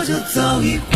就走一回。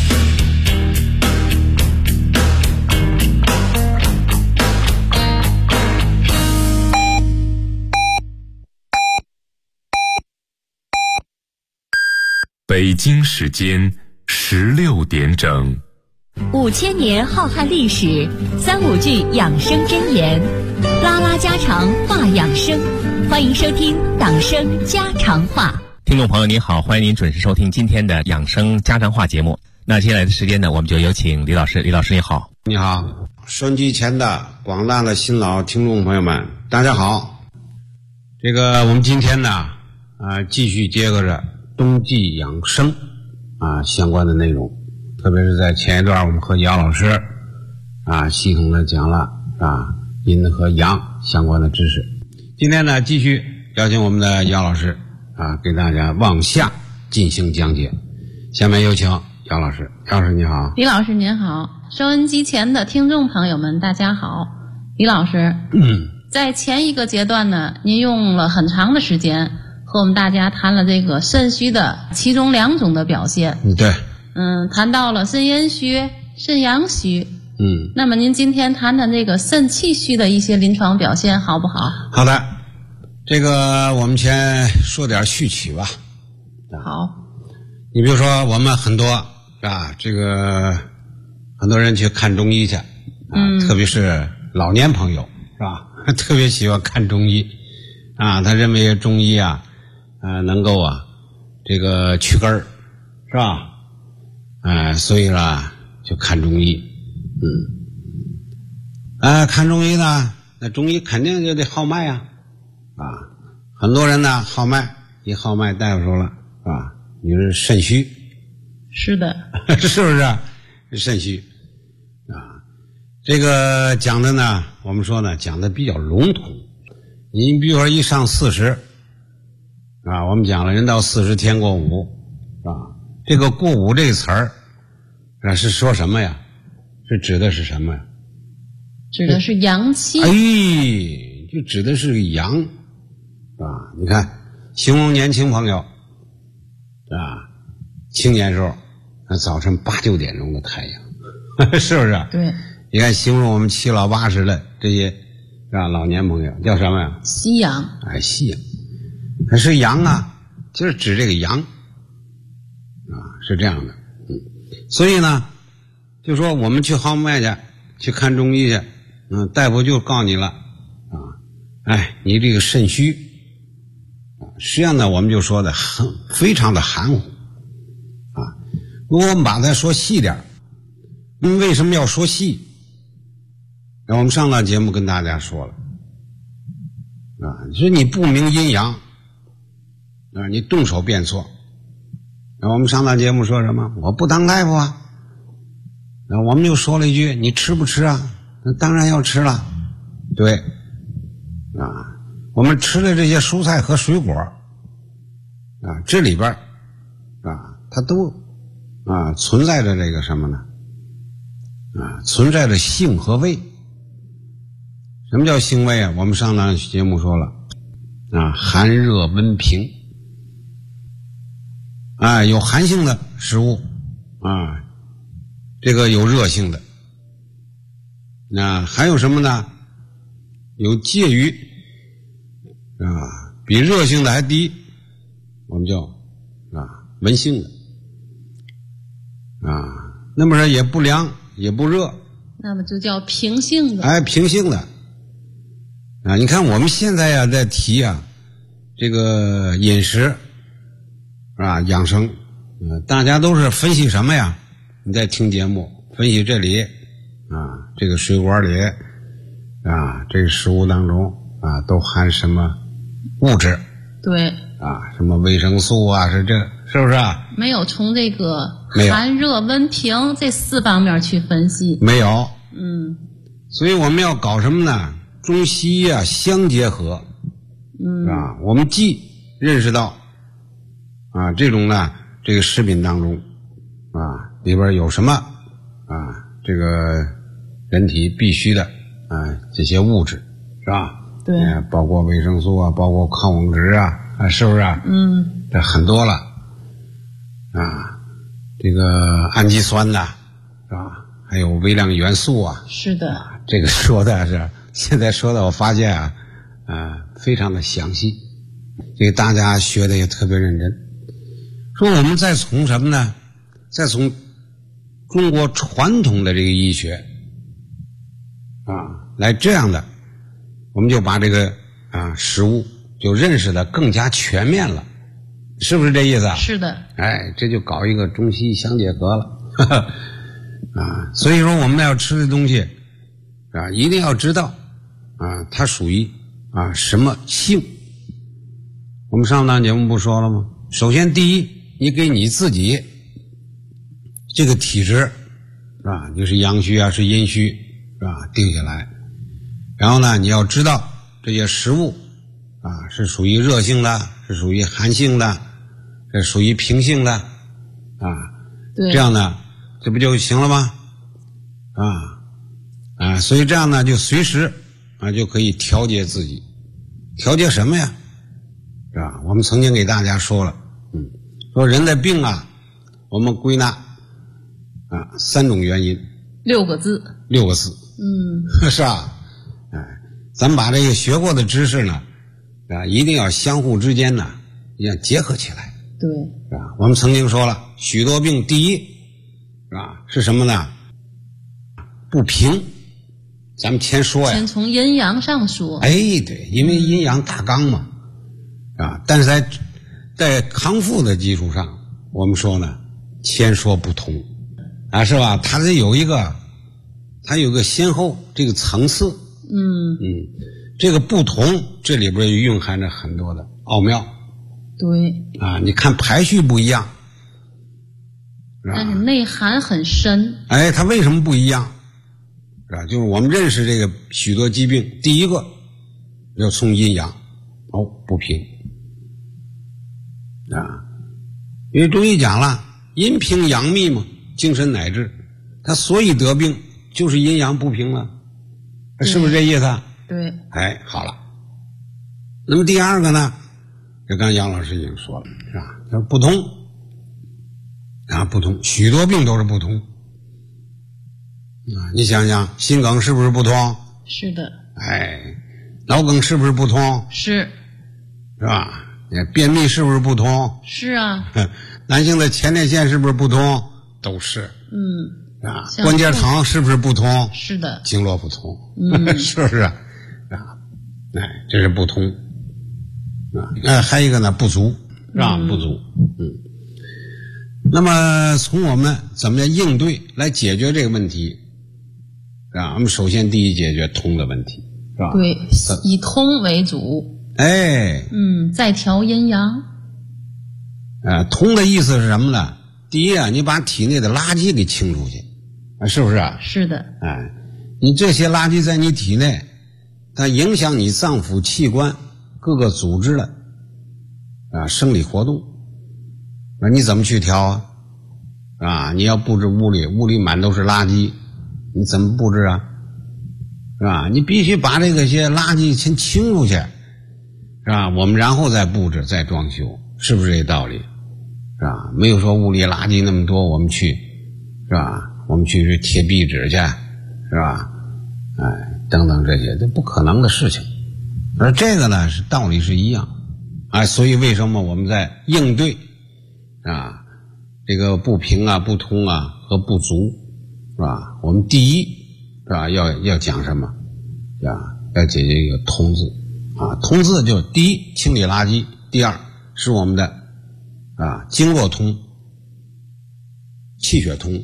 北京时间16点整。 5000年浩瀚历史，35句养生箴言，拉拉家常话养生，欢迎收听党生家常话。 听众朋友您好，欢迎您准时收听今天的养生家常话节目。那接下来的时间呢，我们就有请李老师。李老师你好。 你好，收音机前的广大的新老听众朋友们，大家好。我们今天呢，继续接着冬季养生相关的内容，特别是在前一段我们和姚老师系统的讲了阴和阳相关的知识。今天呢，继续邀请我们的姚老师给大家往下进行讲解。下面有请姚老师。姚老师你好。 李老师您好，收音机前的听众朋友们大家好。李老师，在前一个阶段呢，您用了很长的时间和我们大家谈了这个肾虚的其中2种的表现。 对。 谈到了肾阴虚、肾阳虚。那么您今天谈谈这个肾气虚的一些临床表现好不好？ 好的，我们先说点序曲吧。 好。 你比如说我们很多很多人去看中医去特别是老年朋友是吧，特别喜欢看中医他认为中医能够去根儿是吧？所以呢就看中医。看中医呢，那中医肯定就得号脉很多人呢号脉，一号脉大夫说了你是肾虚。 是的。 是不是肾虚讲的呢，我们说呢讲的比较笼统。你比如说一上40我们讲了人到40天过午这个过午这个词儿是说什么呀？是指的是什么呀？ 指的是阳气。 就指的是阳你看形容年轻朋友青年时候早晨8、9点钟的太阳是不是？ 对。 你看形容我们7老80的这些老年朋友叫什么呀？ 夕阳。 夕阳。它是阳就是指这个阳是这样的。所以呢就说我们去号脉去看中医去大夫就告诉你了你这个肾虚实际上呢我们就说的非常的含糊如果我们把它说细点为什么要说细？我们上档节目跟大家说了你说你不明阴阳你动手变错。我们上档节目说什么？我不当大夫我们就说了一句你吃不吃那当然要吃了。对我们吃的这些蔬菜和水果这里边它都存在着这个什么呢存在着性和味。什么叫性味我们上档节目说了寒热温平有寒性的食物这个有热性的还有什么呢？有介于比热性的还低，我们叫温性的那么说也不凉也不热， 那么就叫平性的。 平性的你看我们现在在提这个饮食养生大家都是分析什么呀？你在听节目分析这里这个水果里这个食物当中都含什么物质？ 对什么维生素是不是没有从这个寒热温平这4方面去分析。 没有。所以我们要搞什么呢？中西医相结合我们既认识到这种呢这个食品当中里边有什么这个人体必须的这些物质是吧？ 对。 包括维生素包括矿物质是不是这很多了这个氨基酸呐，是吧？还有微量元素啊。 是的。 这个说的是现在说的，我发现啊，非常的详细，这个大家学的也特别认真。说我们再从什么呢？再从中国传统的这个医学来这样的，我们就把这个食物就认识的更加全面了，是不是这意思啊？ 是的。 这就搞一个中西医相结合了所以说我们要吃的东西一定要知道它属于什么性。我们上档节目不说了吗？首先第一，你给你自己这个体质你是阳虚是阴虚定下来。然后呢，你要知道这些食物是属于热性的，是属于寒性的，是属于平性的对， 这样呢这不就行了吗？所以这样呢就随时就可以调节自己。调节什么呀？是吧？我们曾经给大家说了，说人的病我们归纳3种原因 6个字是吧？咱们把这个学过的知识呢一定要相互之间呢要结合起来。 对， 是吧？我们曾经说了，许多病第一是什么呢？不平。咱们先说呀， 先从阴阳上说。 对，因为阴阳大纲嘛但是在康复的基础上，我们说呢先说不同是吧？它得有一个先后这个层次。这个不同这里边蕴含着很多的奥妙。 对你看排序不一样， 但是内涵很深。 它为什么不一样？就是我们认识这个许多疾病，第一个要从阴阳不平因为中医讲了，阴平阳秘嘛，精神乃治，他所以得病就是阴阳不平了，是不是这意思？ 对。 好了。那么第二个呢，这刚才杨老师已经说了，是吧？就是不同不同，许多病都是不同你想想，心梗是不是不同？ 是的。 脑梗是不是不同？ 是吧？便秘是不是不同？ 是啊。 男性的前列腺是不是不同？都是。关节疼是不是不同？ 是的。 经络不同，是不是这是不同还有一个呢，不足，是吧？不足。那么从我们怎么样应对来解决这个问题我们首先第一解决通的问题，是吧？ 对，以通为主。再调阴阳。 通的意思是什么呢？第一你把体内的垃圾给清出去，是不是？ 是的。 你这些垃圾在你体内，它影响你脏腑器官各个组织的生理活动，你怎么去调你要布置屋里满都是垃圾，你怎么布置是吧？你必须把这个些垃圾先清出去，是吧？我们然后再布置再装修，是不是这道理？是吧？没有说屋里垃圾那么多我们去，是吧？我们去贴壁纸去，是吧？等等这些这不可能的事情。而这个呢是道理是一样所以为什么我们在应对这个不平不通和不足，是吧？我们第一是吧要讲什么要解决一个通字通字就是第一清理垃圾，第二是我们的经络通，气血通，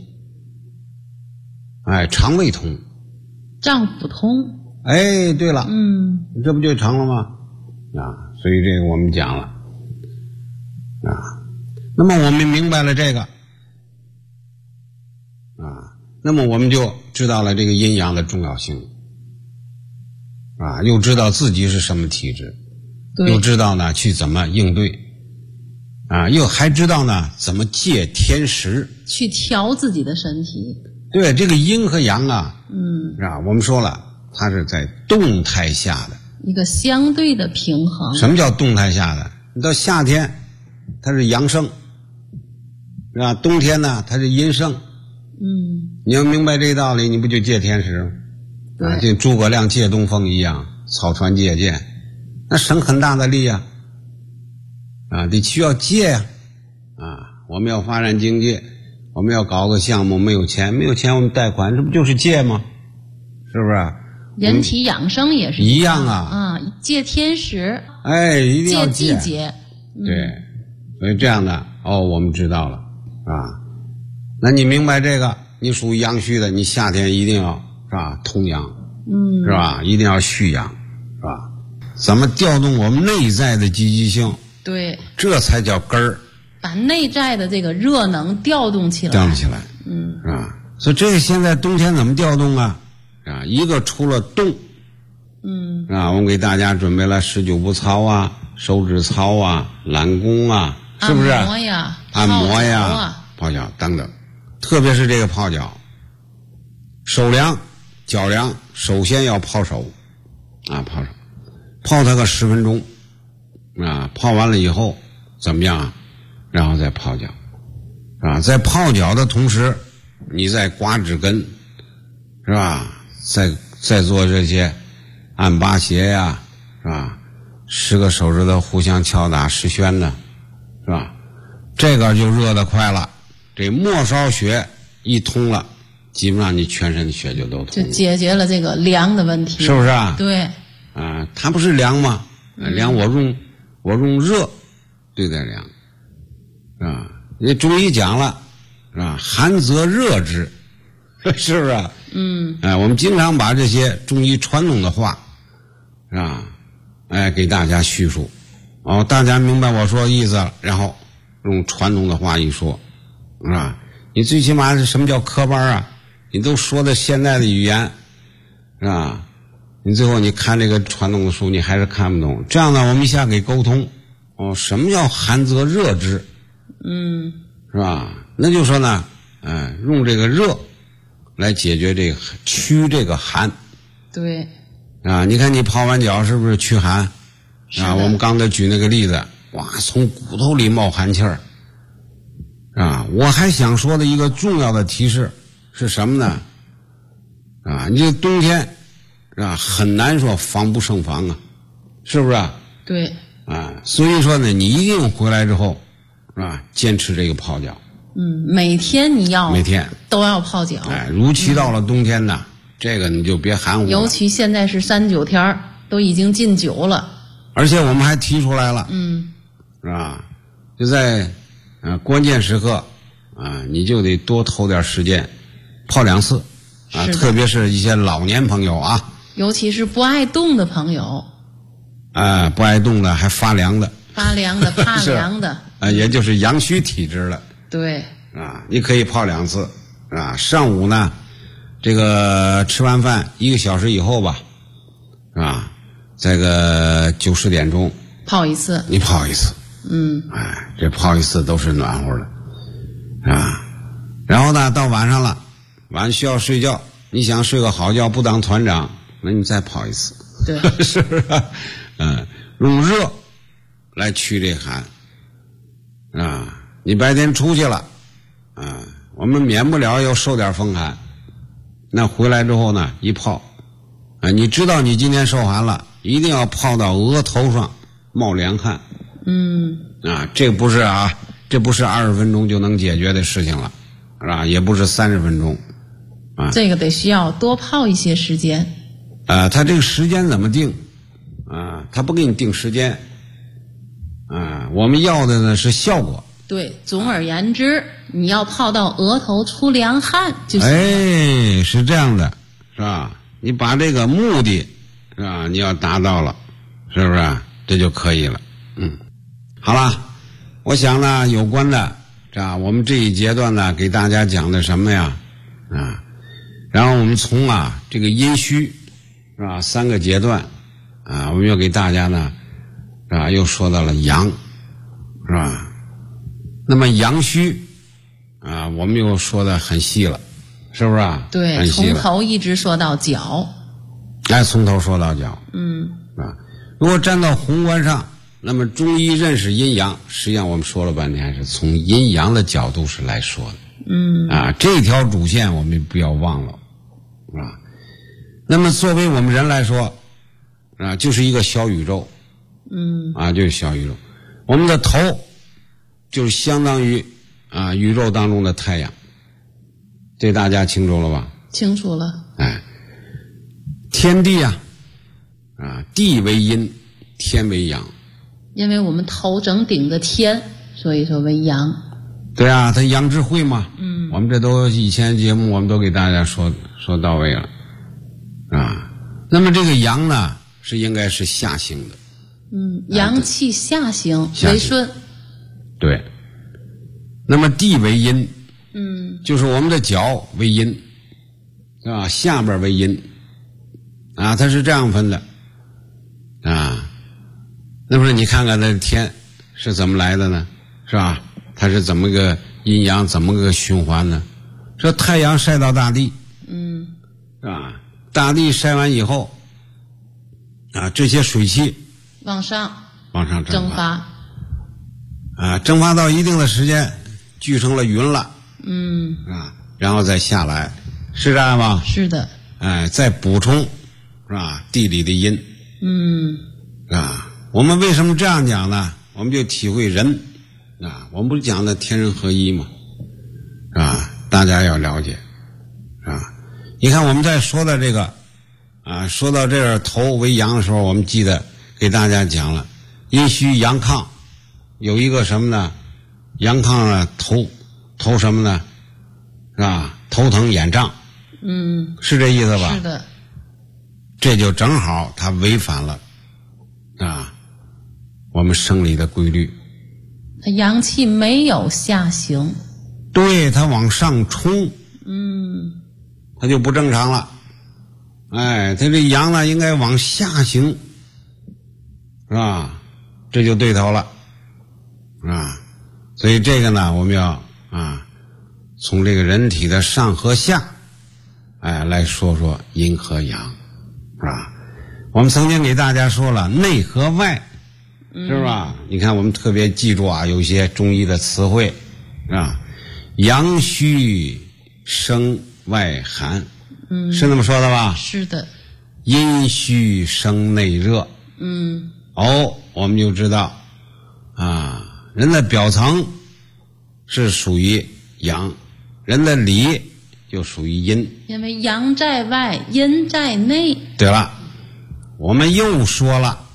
肠胃通， 脏腑通。 对了，这不就成了吗？所以这个我们讲了那么我们明白了这个那么我们就知道了这个阴阳的重要性又知道自己是什么体质，又知道呢去怎么应对又还知道呢怎么借天时去调自己的身体。 对，这个阴和阳我们说了它是在动态下的一个相对的平衡。 什么叫动态下的？你到夏天它是阳盛，是吧？冬天呢，它是阴盛。你要明白这道理，你不就借天时吗？就诸葛亮借东风一样，草船借箭，那省很大的力啊！得需要借呀！我们要发展经济，我们要搞个项目，没有钱我们贷款，这不就是借吗？是不是？ 人体养生也是一样啊！ 借天时， 一定要借季节。 对，所以这样的我们知道了啊。那你明白这个，你属于阳虚的，你夏天一定要是吧通阳，是吧？一定要蓄阳，是吧？怎么调动我们内在的积极性？ 对， 这才叫根儿。 把内在的这个热能调动起来， 是吧？所以这个现在冬天怎么调动啊？一个除了动，我们给大家准备了19步操啊、手指操啊、懒功啊，是不是？按摩呀、泡脚等等。特别是这个泡脚，手凉、脚凉，首先要泡手，泡手，泡它个10分钟，泡完了以后怎么样啊？然后再泡脚，在泡脚的同时，你再刮指根，是吧？再做这些按八邪呀，是吧？10个手指头互相敲打10宣的，是吧？这个就热得快了。这末梢血一通了，基本上你全身的血就都通了， 就解决了这个凉的问题， 是不是啊？ 对， 它不是凉吗？凉我用热对待凉，你中医讲了，是吧？寒则热之，是不是？我们经常把这些中医传统的话，是吧？给大家叙述，大家明白我说的意思了，然后用传统的话一说。是吧？你最起码是什么叫科班啊？你都说的现代的语言，是吧？你最后你看这个传统的书，你还是看不懂。这样呢，我们一下给沟通。什么叫寒则热之？是吧？那就说呢，用这个热来解决这个驱这个寒。 对。 你看你泡完脚是不是驱寒？我们刚才举那个例子，哇，从骨头里冒寒气儿。我还想说的一个重要的提示是什么呢？你这冬天很难说防不胜防啊，是不是？ 对。 所以说呢，你一定回来之后坚持这个泡脚。 每天都要泡脚。 如其到了冬天呢，这个你就别含糊了。 尤其现在是39天都已经禁酒了。 而且我们还提出来了，是吧？就在关键时刻你就得多投点时间泡2次特别是一些老年朋友尤其是不爱动的朋友不爱动的还发凉的怕凉的也就是阳虚体质了。 对你可以泡2次上午呢这个吃完饭1个小时以后吧这个9、10点钟泡一次， 你泡一次这泡一次都是暖和的然后呢到晚上了，晚上需要睡觉，你想睡个好觉不当团长，那你再泡一次， 对是不是？用热来驱这寒你白天出去了我们免不了要受点风寒，那回来之后呢一泡你知道你今天受寒了，一定要泡到额头上冒凉汗这不是20分钟就能解决的事情了，是吧？也不是30分钟这个得需要多泡一些时间他这个时间怎么定他不给你定时间我们要的呢是效果。 对，总而言之你要泡到额头出凉汗就行了。 是这样的，是吧？你把这个目的是吧你要达到了，是不是？这就可以了。好了，我想呢有关的我们这一阶段呢给大家讲的什么呀然后我们从这个阴虚是吧3个阶段我们又给大家呢又说到了阳，是吧？那么阳虚我们又说的很细了，是不是对，从头一直说到脚。 从头说到脚。如果站到宏观上那么中医认识阴阳，实际上我们说了半天是从阴阳的角度是来说的。这条主线我们不要忘了啊。那么作为我们人来说啊，就是一个小宇宙。就是小宇宙。我们的头就是相当于宇宙当中的太阳，这大家清楚了吧？ 清楚了。 天地地为阴，天为阳。 因为我们头正顶着天，所以说为阳。 对啊，它阳之会嘛。我们这都以前节目我们都给大家说到位了那么这个阳呢，是应该是下行的。 阳气下行为顺。 对。那么地为阴，就是我们的脚为阴，是吧？下边为阴它是这样分的那么你看看那天是怎么来的呢？是吧？它是怎么个阴阳怎么个循环呢？这太阳晒到大地，是吧？大地晒完以后这些水汽往上蒸发蒸发到一定的时间聚成了云了然后再下来，是这样吗？ 是的。 再补充是吧地里的阴我们为什么这样讲呢？我们就体会人我们不是讲的天人合一吗？大家要了解你看我们在说到这个说到这儿头为阳的时候，我们记得给大家讲了阴虚阳亢，有一个什么呢？阳亢头什么呢？是吧？头疼眼胀是这意思吧？ 是的。 这就正好它违反了我们生理的规律。 它阳气没有下行， 对，它往上冲它就不正常了。它这阳呢应该往下行，是吧？这就对头了所以这个呢我们要从这个人体的上和下来说说阴和阳我们曾经给大家说了内和外，是吧？你看我们特别记住有一些中医的词汇阳虚生外寒，是那么说的吧？ 是的。 阴虚生内热，我们就知道人的表层是属于阳，人的里就属于阴。 因为阳在外，阴在内。 对了，我们又说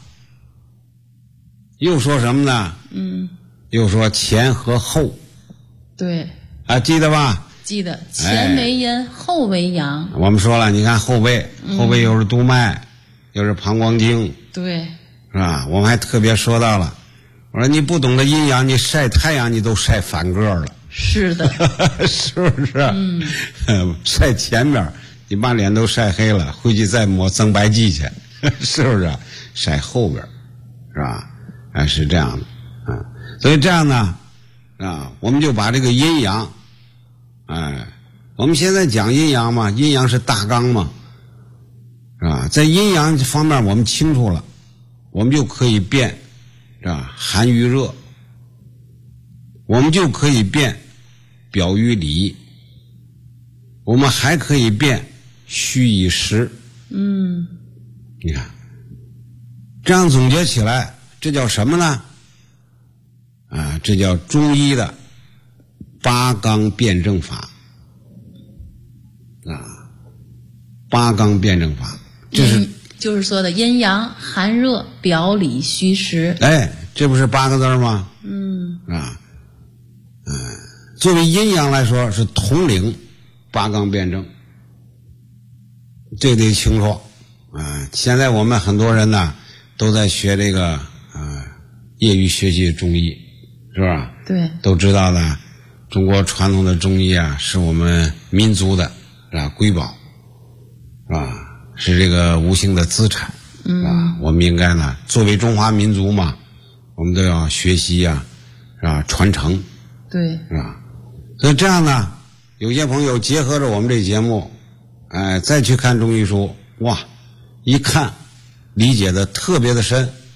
什么呢？又说前和后。 对。 记得吧？ 记得。前为阴，后为阳。 我们说了，你看后背又是督脉，又是膀胱经。 对。 是吧？我们还特别说到了，我说你不懂得阴阳，你晒太阳你都晒反个了。 是的。 是不是？晒前面你把脸都晒黑了，回去再抹增白剂去，是不是？晒后边是吧？是这样的所以这样呢我们就把这个阴阳我们现在讲阴阳嘛，阴阳是大纲嘛，是吧？在阴阳方面我们清楚了，我们就可以变是吧寒与热，我们就可以变表与里，我们还可以变虚与实。你看这样总结起来，这叫什么呢？这叫中医的八纲辩证法八纲辩证法， 就是说的阴阳寒热表里虚实。 这不是8个字吗？作为阴阳来说是统领八纲辩证，这得清楚现在我们很多人呢都在学这个业余学习中医，是吧？ 对， 都知道的，中国传统的中医是我们民族的是吧瑰宝，是吧？是这个无形的资产，是吧？我们应该呢作为中华民族嘛，我们都要学习是吧传承， 对， 是吧？所以这样呢，有些朋友结合着我们这节目再去看中医书，哇，一看理解的特别的深，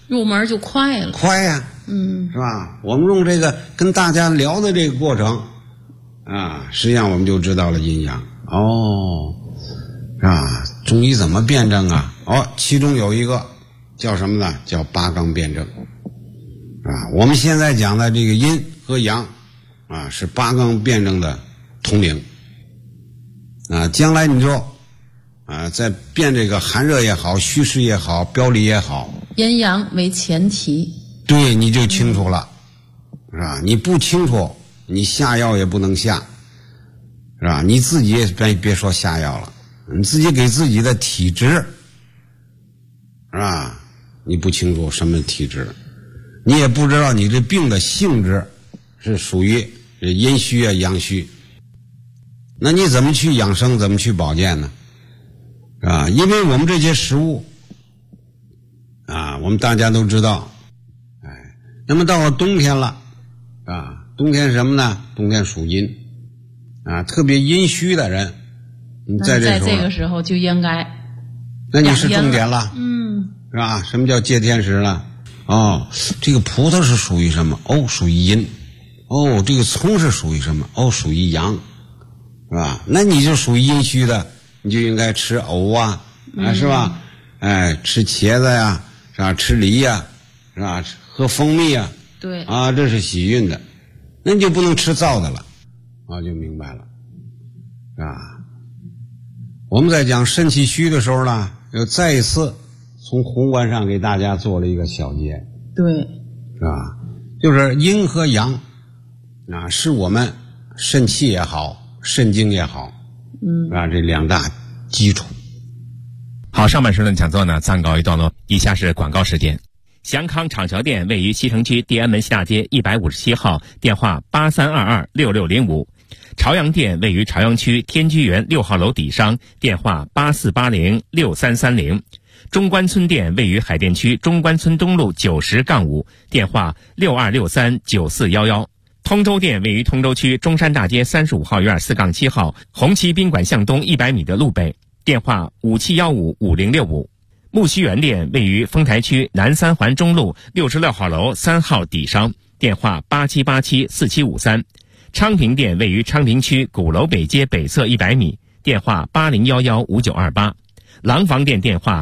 入门就快了， 快呀，是吧？我们用这个跟大家聊的这个过程啊，实际上我们就知道了阴阳。是吧？中医怎么辩证啊？其中有一个叫什么呢？叫八纲辩证啊。我们现在讲的这个阴和阳啊，是八纲辩证的统领啊。将来你就在辩这个寒热也好，虚实也好，表里也好， 阴阳为前提， 对，你就清楚了，是吧？你不清楚，你下药也不能下，是吧？你自己也别说下药了，你自己给自己的体质，是吧？你不清楚什么体质，你也不知道你这病的性质是属于阴虚啊阳虚，那你怎么去养生，怎么去保健呢？是吧？因为我们这些食物啊，我们大家都知道，那么到了冬天了啊，冬天什么呢？冬天属阴啊，特别阴虚的人，你在这个时候就应该， 那你是重点了，是吧？什么叫借天时了？这个葡萄是属于什么？属于阴。这个葱是属于什么？属于阳，是吧？那你就属于阴虚的，你就应该吃藕啊，是吧？吃茄子呀，是吧？吃梨呀，是吧？喝蜂蜜呀， 对啊，这是喜运的，那你就不能吃燥的了，就明白了，是吧？我们在讲肾气虚的时候呢，又再一次从宏观上给大家做了一个小结， 对， 是吧？就是阴和阳啊，是我们肾气也好，肾精也好，是吧？这两大基础。 好，上半时的讲座呢暂告一段落，以下是广告时间。祥康厂桥店位于西城区地安门西大街157号，电话83226605。朝阳店位于朝阳区天居园6号楼底商，电话84806330。中关村店位于海淀区中关村东路90-5，电话62639411。通州店位于通州区中山大街35号院4-7号，红旗宾馆向东100米的路北，电话57155065。木樨园店位于丰台区南三环中路66号楼3号底商，电话87874753。昌平店位于昌平区鼓楼北街北侧100米，电话80115928。廊坊店电话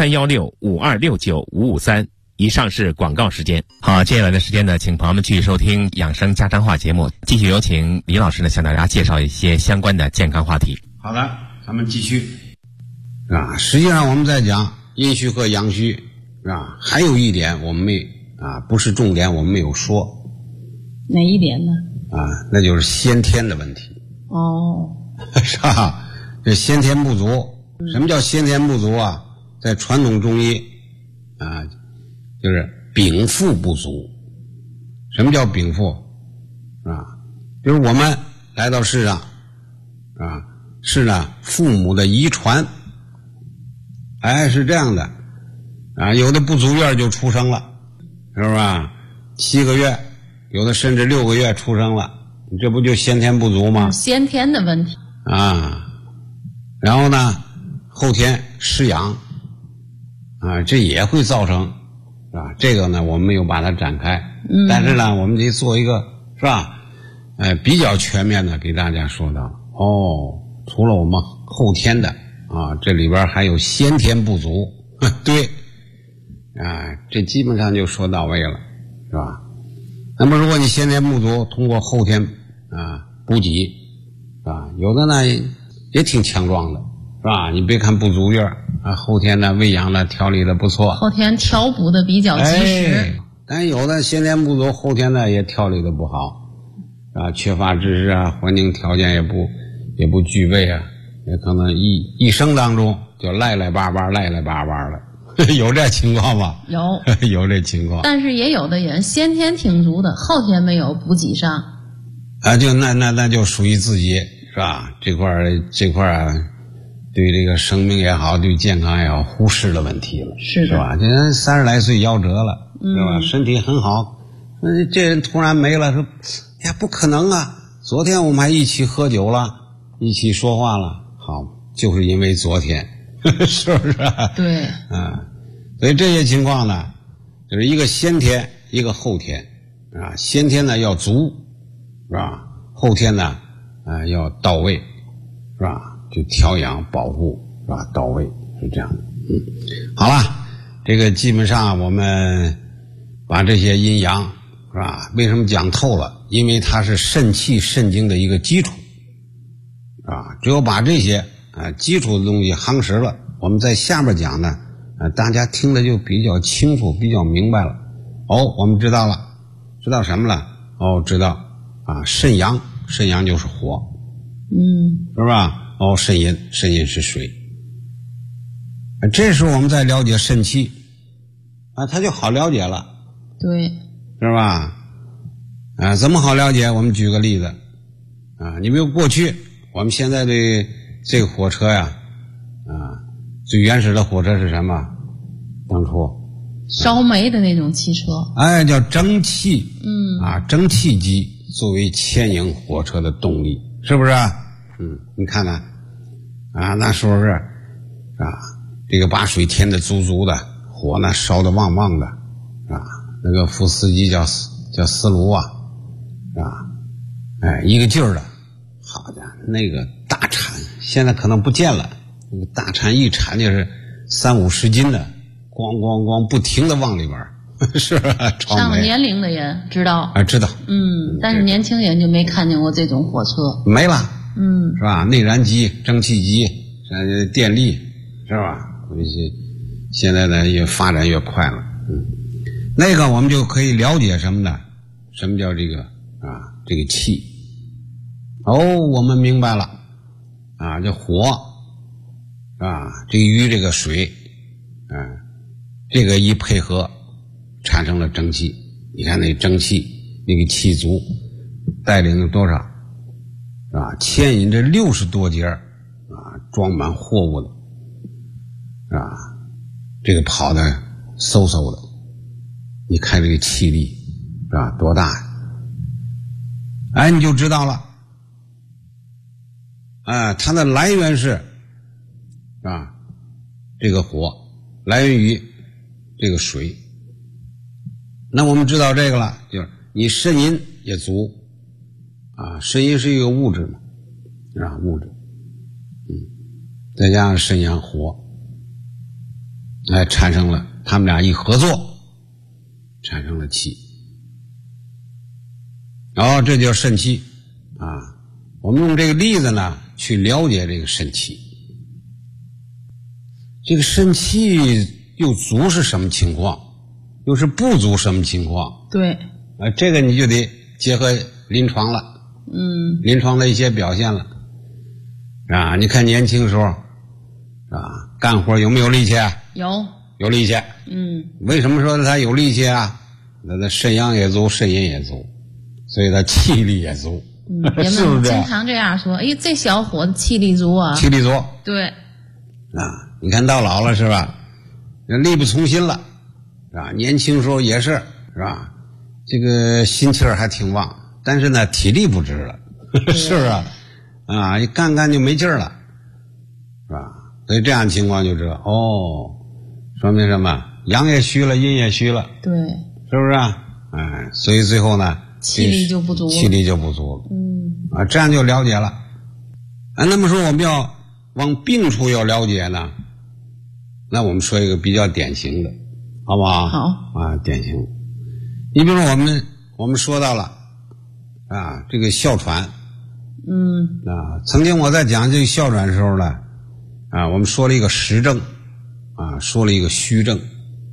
031652695553。以上是广告时间。好，接下来的时间呢，请朋友们继续收听养生家常话节目，继续有请李老师呢向大家介绍一些相关的健康话题。 好的，咱们继续，是吧？实际上我们在讲阴虚和阳虚，是吧？还有一点我们不是重点，我们没有说。 哪一点呢？ 那就是先天的问题。是吧？这先天不足，什么叫先天不足啊？在传统中医就是禀赋不足。什么叫禀赋？就是我们来到世上是呢父母的遗传，是这样的有的不足月就出生了，是吧？7个月，有的甚至6个月出生了，你这不就先天不足吗？ 先天的问题然后呢后天失养这也会造成，是吧？这个呢我们没有把它展开，但是呢我们得做一个，是吧？比较全面的给大家说到，除了我们后天的这里边还有先天不足，对，这基本上就说到位了，是吧？那么如果你先天不足，通过后天补给，是吧？有的呢也挺强壮的，是吧？你别看不足月后天呢喂养的调理的不错， 后天调补的比较及时， 但有的先天不足，后天呢也调理的不好，缺乏知识环境条件也不具备也可能一生当中就赖巴巴了。有这情况吗？有这情况。 但是也有的人先天挺足的，后天没有补给上就那就属于自己，是吧？这块对这个生命也好，对健康也好，忽视了问题了， 是吧？这人30来岁夭折了，是吧？身体很好，这人突然没了，说不可能昨天我们还一起喝酒了，一起说话了，好，就是因为昨天是不是？ 对， 所以这些情况呢， 就是一个先天一个后天啊，先天呢要足是吧，后天呢要到位是吧，就调养保护是吧，到位是这样的。好了，这个基本上我们把这些阴阳是吧，为什么讲透了？因为它是肾气肾经的一个基础啊，只有把这些基础的东西夯实了，我们在下边讲呢大家听的就比较清楚比较明白了。我们知道了，知道什么了？知道肾阳，肾阳就是火，是吧？肾阴，肾阴是水。这时候我们再了解肾气它就好了解了， 对， 是吧？怎么好了解？我们举个例子你比如过去我们现在的这个火车呀最原始的火车是什么？当初烧煤的那种汽车， 叫蒸汽，蒸汽机作为牵引火车的动力，是不是？你看看那时候是这个把水填得足足的，火呢烧得旺旺的那个副司机叫司炉一个劲儿的，好家伙，那个大铲现在可能不见了，那个大铲一铲就是30-50斤的，咣咣咣不停的往里边是吧？ 上了年龄的人知道知道， 但是年轻人就没看见过这种火车， 没了，是吧？内燃机、蒸汽机、电力，是吧？现在呢也发展越快了，那个我们就可以了解什么呢？什么叫这个这个气？我们明白了这火这个与这个水这个一配合产生了蒸汽。你看那蒸汽那个气足带领了多少牵引着60多节装满货物的这个跑的嗖嗖的，你看这个气力是吧多大呀？你就知道了它的来源是这个火来源于这个水。那我们知道这个了，就是你肾阴也足肾阴是一个物质嘛物质再加上肾阳火产生了，他们俩一合作产生了气，这就是肾气我们用这个例子呢去了解这个肾气。这个肾气又足是什么情况，又是不足什么情况？ 对， 这个你就得结合临床了，临床的一些表现了你看年轻时候干活有没有力气有力气。为什么说他有力气他的肾阳也足，肾阴也足，所以他气力也足。 人们经常这样说，这小伙子气力足气力足， 对你看到老了是吧，力不从心了年轻时候也是吧，这个心气儿还挺旺，但是呢体力不支了是不是一干就没劲儿了是吧？所以这样情况就知道说明什么？阳也虚了，阴也虚了， 对， 是不是所以最后呢气力就不足了，这样就了解了那么说我们要往病处要了解呢，那我们说一个比较典型的好不好？ 好典型。你比如说我们说到了这个哮喘曾经我在讲这个哮喘的时候呢我们说了一个实症说了一个虚症。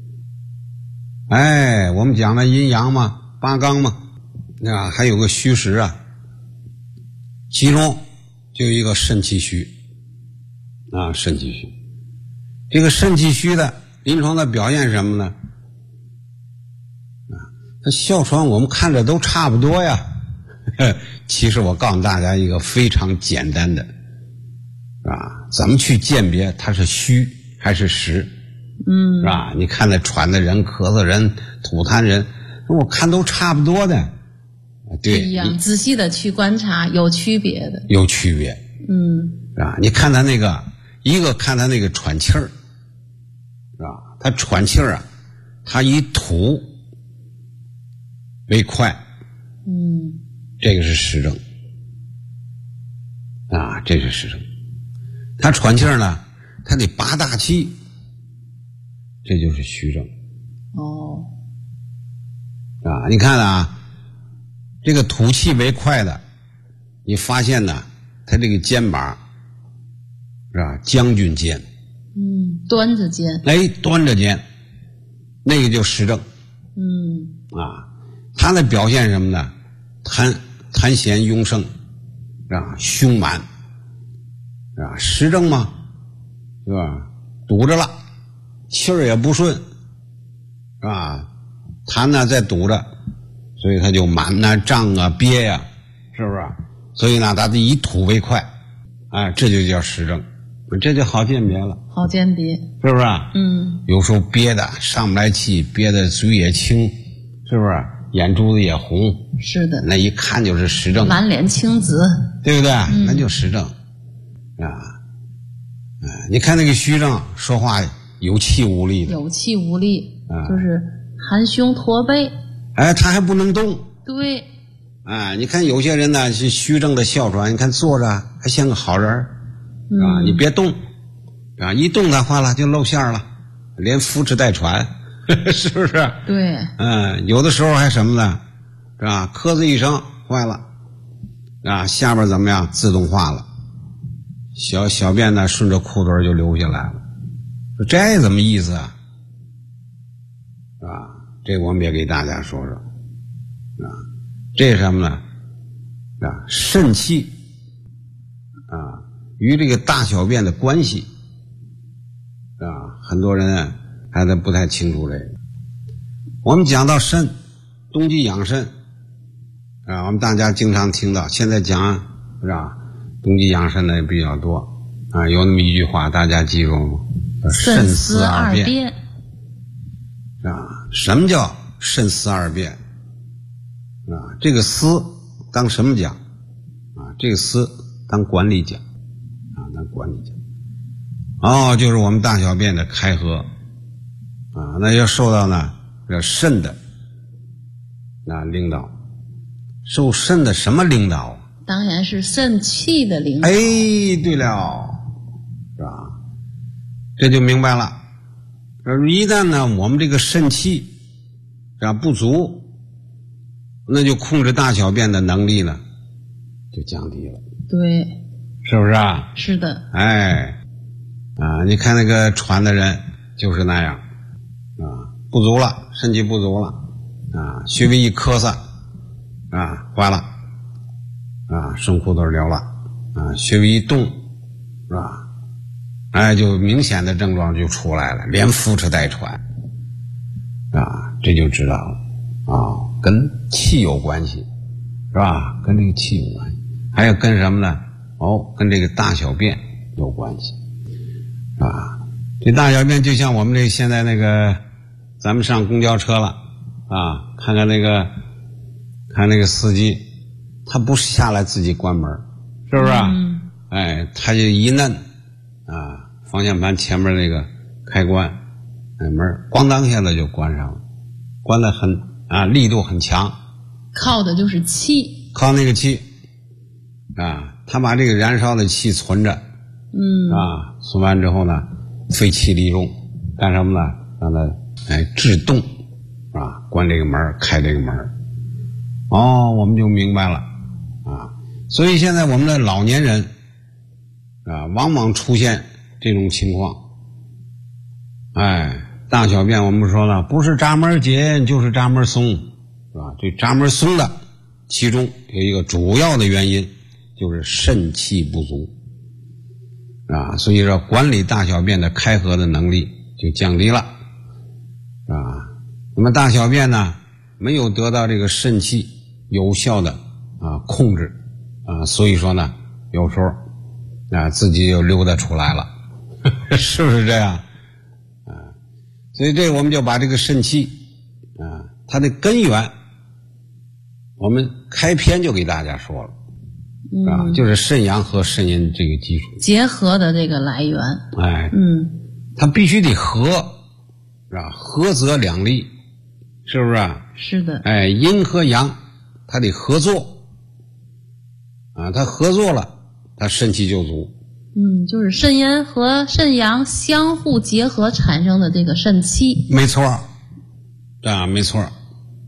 我们讲了阴阳嘛，八纲嘛还有个虚实其中就有一个肾气虚肾气虚。这个肾气虚的临床的表现是什么呢？这哮喘我们看着都差不多呀其实我告诉大家一个非常简单的怎么去鉴别它是虚还是实是吧？你看那喘的人、咳嗽人、吐痰人，我看都差不多的对， 一样，仔细的去观察，有区别的， 有区别是吧？你看他那个一个看他那个喘气儿是吧？他喘气儿它以土为快，这个是实证啊，这是实证。它喘气儿呢，它得拔大气，这就是虚证。啊，你看啊，这个吐气为快的，你发现呢，它这个肩膀是吧？将军肩， 端着肩， 端着肩，那个就实证。它的表现什么呢？谈闲慵胜，是吧？凶满，是吧？实证嘛，是吧？堵着了，气儿也不顺，是吧？痰呢再堵着，所以他就满啊、胀啊、憋呀，是不是？所以呢，他以土为快，这就叫实证，这就好鉴别了。 好鉴别， 是不是？有时候憋的上不来气，憋的嘴也青，是不是？眼珠子也红， 是的， 那一看就是实证， 满脸青紫， 对不对？那就实证你看那个虚证，说话有气无力的， 有气无力，就是含胸驼背， 他还不能动。 对， 你看有些人呢是虚症的哮喘，你看坐着还像个好人你别动一动的话了就露馅了，连扶持带喘，是不是？ 对， 有的时候还什么呢？是吧？咳嗽一声坏了下边怎么样？自动化了，小便呢顺着裤腿就流下来了，这怎么意思啊？这我们也给大家说说这是什么呢？肾气与这个大小便的关系很多人还是不太清楚这个。我们讲到肾，冬季养肾我们大家经常听到，现在讲是吧？冬季养肾的也比较多有那么一句话，大家记住吗？肾思二便什么叫肾思二便这个思当什么讲这个思当管理讲当管理讲就是我们大小便的开合那要受到呢这肾的领导，受肾的什么领导？ 当然是肾气的领导。 对了，是吧？这就明白了。一旦呢我们这个肾气不足，那就控制大小便的能力呢就降低了。 对， 是不是啊？ 是的。 你看那个喘的人就是那样不足了，肾气不足了穴位一咳嗽坏了顺裤腿流了穴位一动是吧？就明显的症状就出来了，连扶持带喘这就知道了跟气有关系，是吧？跟这个气有关系，还有跟什么呢？跟这个大小便有关系这大小便就像我们这现在那个咱们上公交车了看看那个司机，他不是下来自己关门，是不是他就一摁方向盘前面那个开关门咣当一下子就关上了，关得很力度很强， 靠的就是气， 靠那个气他把这个燃烧的气存着存完之后呢废气利用，干什么呢？让它制动关这个门开这个门我们就明白了所以现在我们的老年人往往出现这种情况大小便我们说了，不是闸门紧就是闸门松是吧？这闸门松的其中有一个主要的原因就是肾气不足所以说管理大小便的开合的能力就降低了那么大小便呢没有得到这个肾气有效的控制所以说呢有时候自己就溜达出来了是不是这样所以这我们就把这个肾气它的根源我们开篇就给大家说了就是肾阳和肾阴这个基础结合的这个来源它必须得合是吧？合则两利，是不是啊？ 是的。 哎，阴和阳它得合作啊，它合作了，它肾气就足。 就是肾阴和肾阳相互结合产生的这个肾气。 没错啊，没错啊。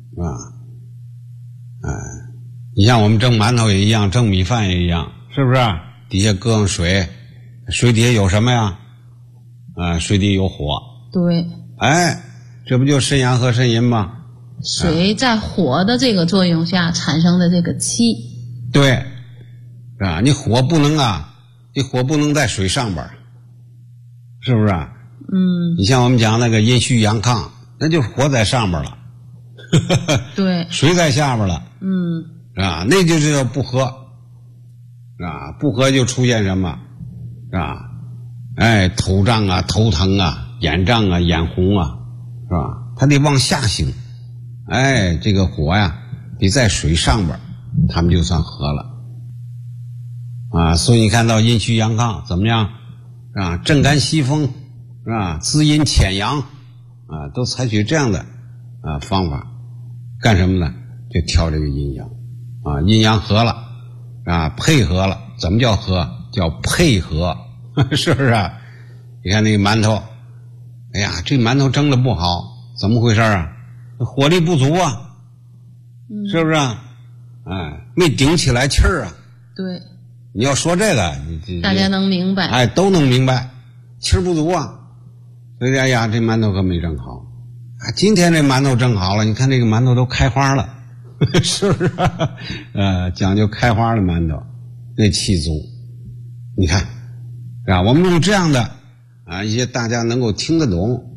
你像我们蒸馒头也一样，蒸米饭也一样，是不是？底下搁上水，水底下有什么呀？水底有火。 对。 哎，这不就肾阳和肾阴吗？ 水在火的这个作用下产生的这个气。 对，是吧？你火不能在水上边，是不是？你像我们讲那个阴虚阳亢，那就是火在上边了。 对。 水在下边了。是吧？那就叫不和，是吧？不和就出现什么？是吧？哎，头胀啊，头疼啊，眼胀啊，眼红啊，是吧？它得往下行。哎，这个火呀，得在水上边，它们就算和了。所以你看到阴虚阳亢怎么样？是吧？正肝息风，是吧？滋阴潜阳，都采取这样的方法，干什么呢？就调这个阴阳。阴阳合了，配合了。怎么叫合？叫配合，是不是？你看那个馒头，哎呀，这馒头蒸的不好，怎么回事啊？火力不足啊，是不是？没顶起来气儿啊。 对。 你要说这个， 大家能明白。 都能明白，气儿不足啊。所以哎呀，这馒头可没蒸好。今天这馒头蒸好了，你看这个馒头都开花了。是不是？讲究开花的馒头，那气足。你看，是吧？我们用这样的一些大家能够听得懂，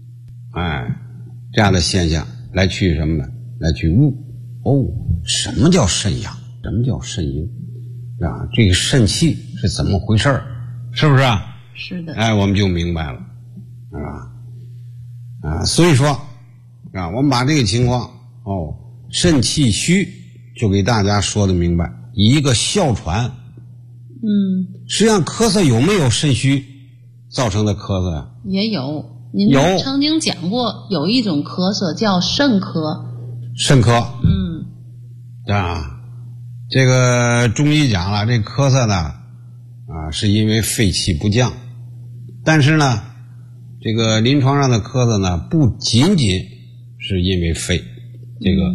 这样的现象来去什么呢？来去悟。什么叫肾阳？什么叫肾阴？这个肾气是怎么回事？是不是？ 是的。 我们就明白了，所以说我们把这个情况肾气虚就给大家说的明白，以一个哮喘。实际上咳嗽有没有肾虚造成的咳嗽呀？ 也有。您曾经讲过有一种咳嗽叫肾咳。 肾咳。这个中医讲了，这咳嗽呢是因为肺气不降，但是呢这个临床上的咳嗽呢不仅仅是因为肺这个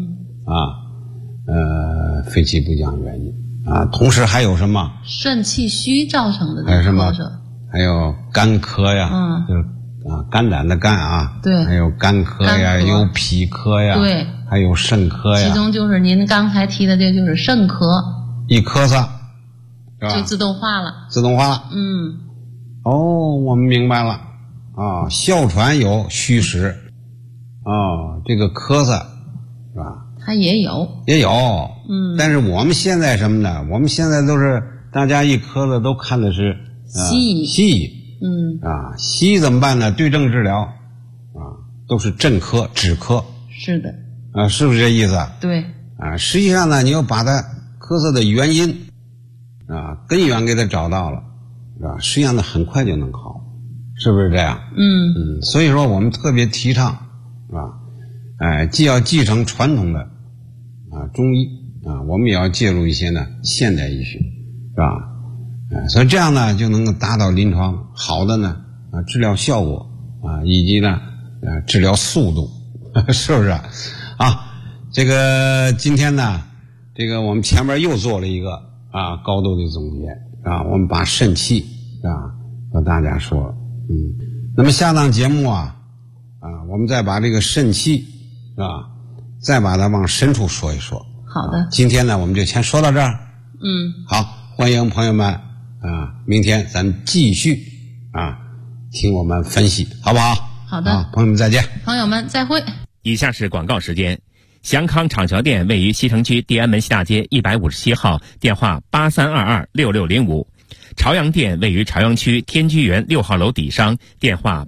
肺气不降原因同时还有什么肾气虚造成的这个咳嗽， 还有干咳呀，就是肝胆的肝对， 还有肝咳呀，有脾咳呀， 对， 还有肾咳呀。 其中就是您刚才提的，这就是肾咳， 一咳嗽是吧？ 就自动化了。 自动化了。我们明白了哮喘有虚实这个咳嗽是吧？ 它也有。 但是我们现在什么呢？我们现在都是大家一咳嗽都看的是西医。西医怎么办呢？对症治疗都是镇咳止咳。 是的。 是不是这意思？ 对。 实际上呢，你要把它咳嗽的原因根源给它找到了，是吧？实际上呢，很快就能好，是不是这样？所以说我们特别提倡，是吧？既要继承传统的中医我们也要介入一些呢现代医学，是吧？所以这样呢就能够达到临床好的呢治疗效果以及呢治疗速度，是不是？这个今天呢，这个我们前面又做了一个高度的总结我们把肾气和大家说了。那么下档节目我们再把这个肾气再把它往深处说一说。 好的。 今天呢我们就先说到这儿。好，欢迎朋友们明天咱们继续听我们分析，好不好？ 好的。 朋友们再见。 朋友们再会。 以下是广告时间。祥康厂桥店位于西城区地安门西大街157号，电话83226605。朝阳店位于朝阳区天居园6号楼底商，电话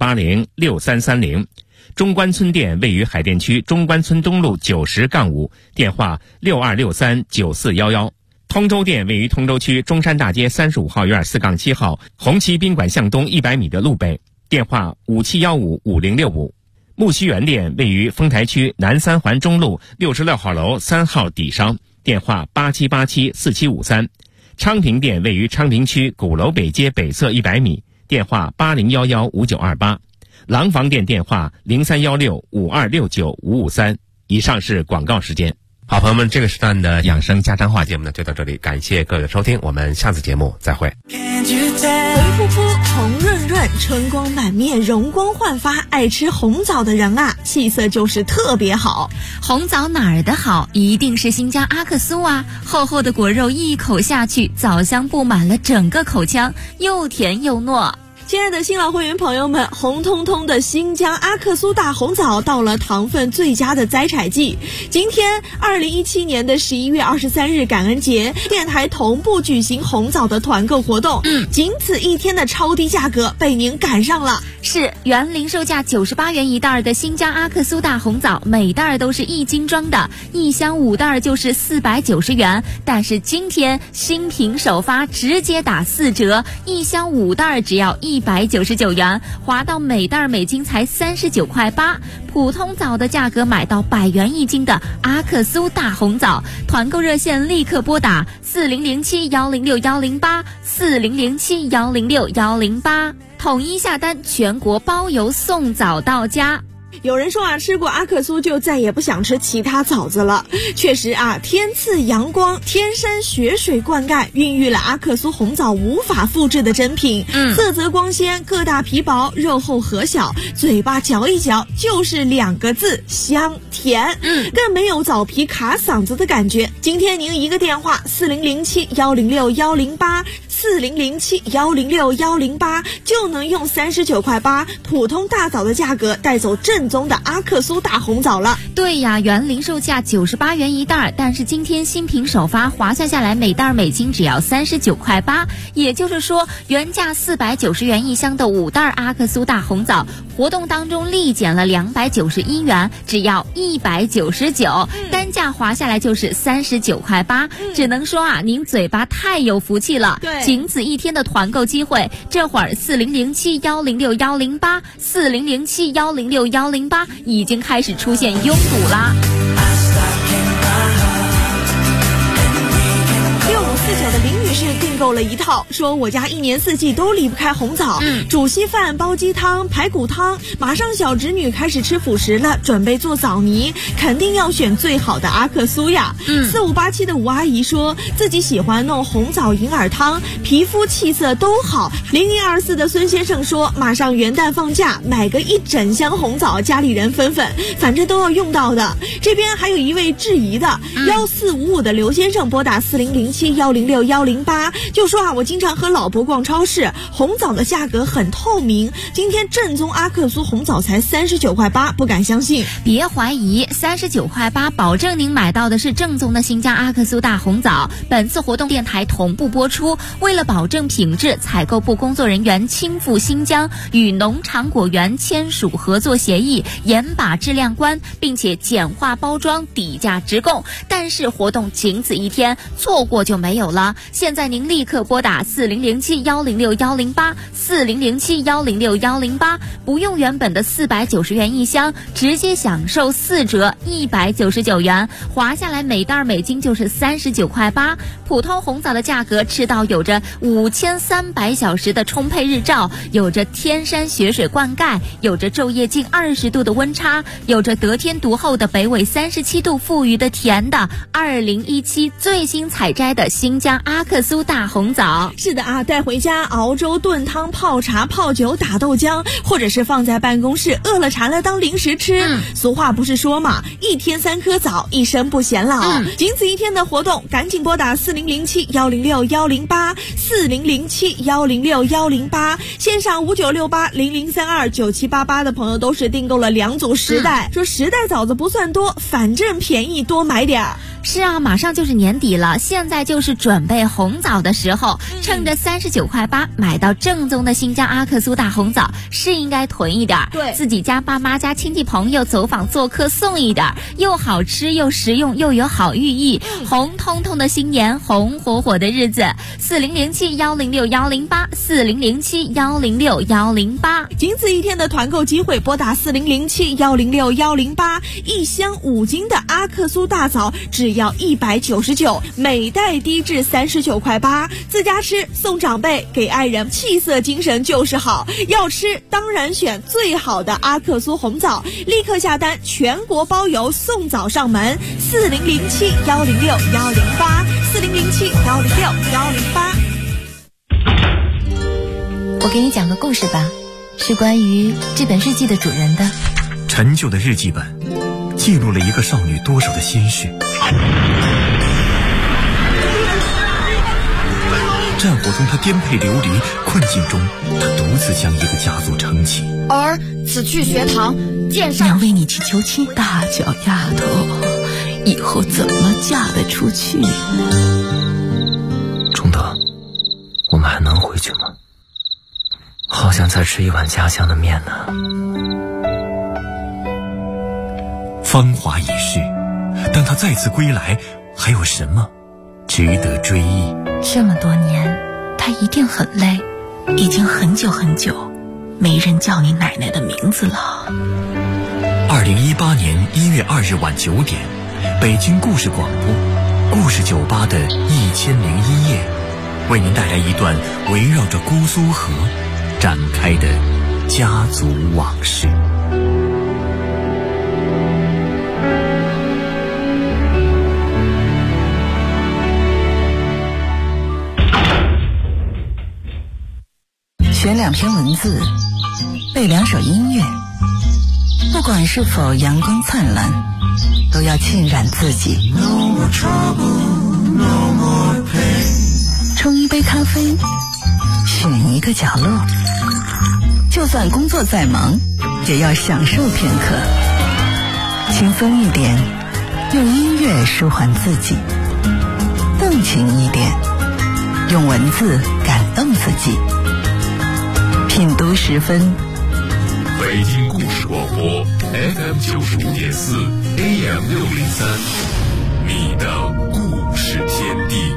84806330。中关村店位于海淀区中关村东路90-5，电话62639411。通州店位于通州区中山大街35号院4-7号，红旗宾馆向东100米的路北， 电话57155065。木樨园店位于丰台区南三环中路66号楼3号底商，电话87874753。昌平店位于昌平区鼓楼北街北侧100米，电话80115928。廊坊店电话031652695553。以上是广告时间。好，朋友们，这个时段的养生家常话节目呢就到这里，感谢各位的收听，我们下次节目再会。 红扑扑、红润润、春光满面、容光焕发，爱吃红枣的人啊，气色就是特别好。 红枣哪儿的好？一定是新疆阿克苏啊！厚厚的果肉一口下去，枣香布满了整个口腔，又甜又糯。 亲爱的新老会员朋友们，红彤彤的新疆阿克苏大红枣到了糖分最佳的摘采季。今天2017年的11月23日感恩节，电台同步举行红枣的团购活动，仅此一天的超低价格被您赶上了。 是原零售价98元一袋的新疆阿克苏大红枣，每袋都是1斤装的，一箱5袋就是490元。但是今天新品首发，直接打4折，一箱5袋只要199元，划到每袋每斤才39.8块。普通枣的价格买到100元一斤的阿克苏大红枣，团购热线立刻拨打4007106108 4007106108，统一下单，全国包邮送枣到家。 有人说啊，吃过阿克苏就再也不想吃其他枣子了。确实啊，天赐阳光，天山雪水灌溉，孕育了阿克苏红枣无法复制的珍品。色泽光鲜，个大皮薄，肉厚核小，嘴巴嚼一嚼就是2个字：香甜。更没有枣皮卡嗓子的感觉。今天您一个电话4007106108 4007106108就能用39.8块普通大枣的价格带走正宗的阿克苏大红枣了。 对呀，原零售价98元一袋，但是今天新品首发，划算下来每袋每斤只要39.8块。也就是说，原价490元一箱的5袋阿克苏大红枣，活动当中立减了291元，只要199，单价划下来就是39.8块。只能说啊，您嘴巴太有福气了。 对， 仅此一天的团购机会，这会儿4007106108 4007106108已经开始出现拥堵啦。 6549的林女士订购了一套，说我家1年4季都离不开红枣，煮稀饭、煲鸡汤、排骨汤，马上小侄女开始吃辅食了，准备做枣泥，肯定要选最好的阿克苏呀。4587的吴阿姨说自己喜欢弄红枣银耳汤，皮肤气色都好。0024的孙先生说马上元旦放假，买个1整箱红枣，家里人分分，反正都要用到的。这边还有一位质疑的1455的刘先生拨打4007106108，就说啊，我经常和老婆逛超市，红枣的价格很透明，今天正宗阿克苏红枣才39.8块，不敢相信。 别怀疑，39.8块，保证您买到的是正宗的新疆阿克苏大红枣。本次活动电台同步播出，为了保证品质，采购部工作人员亲赴新疆，与农场果园签署合作协议，严把质量关，并且简化包装，底价直供。但是活动仅此一天，错过就没有了。现在您立刻拨打4007106108 4007106108，不用原本的490元一箱，直接享受4折199元，划下来每袋每斤就是39.8块。普通红枣的价格吃到有着5300小时的充沛日照，有着天山雪水灌溉，有着昼夜近20度的温差，有着得天独厚的北纬37度富裕的甜的2017最新采摘的新疆阿克苏大红枣。 是的啊，带回家熬粥、炖汤、泡茶、泡酒、打豆浆，或者是放在办公室，饿了馋了当零食吃。俗话不是说嘛，一天3颗枣，一生不显老。仅此一天的活动，赶紧拨打4007106108 4007106108，线上596800329788的朋友都是订购了2组10袋，说10袋枣子不算多，反正便宜，多买点儿。 是啊，马上就是年底了，现在就是准备红枣的时候，趁着39.8块买到正宗的新疆阿克苏大红枣，是应该囤一点。 对， 自己家爸妈家亲戚朋友走访做客送一点，又好吃又实用又有好寓意。红彤彤的新年，红火火的日子，4007-106-108，4007-106-108， 仅此一天的团购机会，拨打4007-106-108，一箱5斤的阿克苏大枣只要199，每袋低至39.8块，自家吃送长辈，给爱人气色精神就是好。要吃当然选最好的阿克苏红枣，立刻下单，全国包邮，送枣上门。4007-106-108，4007-106-108。 我给你讲个故事吧，是关于这本日记的主人的。 陈旧的日记本记录了一个少女多少的心事。战火中她颠沛流离，困境中她独自将一个家族撑起。 儿此去学堂，见上。 娘为你去求亲，大脚丫头，以后怎么嫁得出去？ 钟德，我们还能回去吗？好想再吃一碗家乡的面呢。 芳华已逝，但他再次归来，还有什么值得追忆？ 这么多年，他一定很累，已经很久很久没人叫你奶奶的名字了。 2018年1月2日晚9点，北京故事广播故事酒吧的1001夜，为您带来一段围绕着姑苏河展开的家族往事。 选2篇文字，背2首音乐，不管是否阳光灿烂，都要浸染自己。冲一杯咖啡，选一个角落，就算工作再忙，也要享受片刻。轻松一点，用音乐舒缓自己；动情一点，用文字感动自己。品读10分， 北京故事广播 FM 95.4 AM 603，你的故事天地。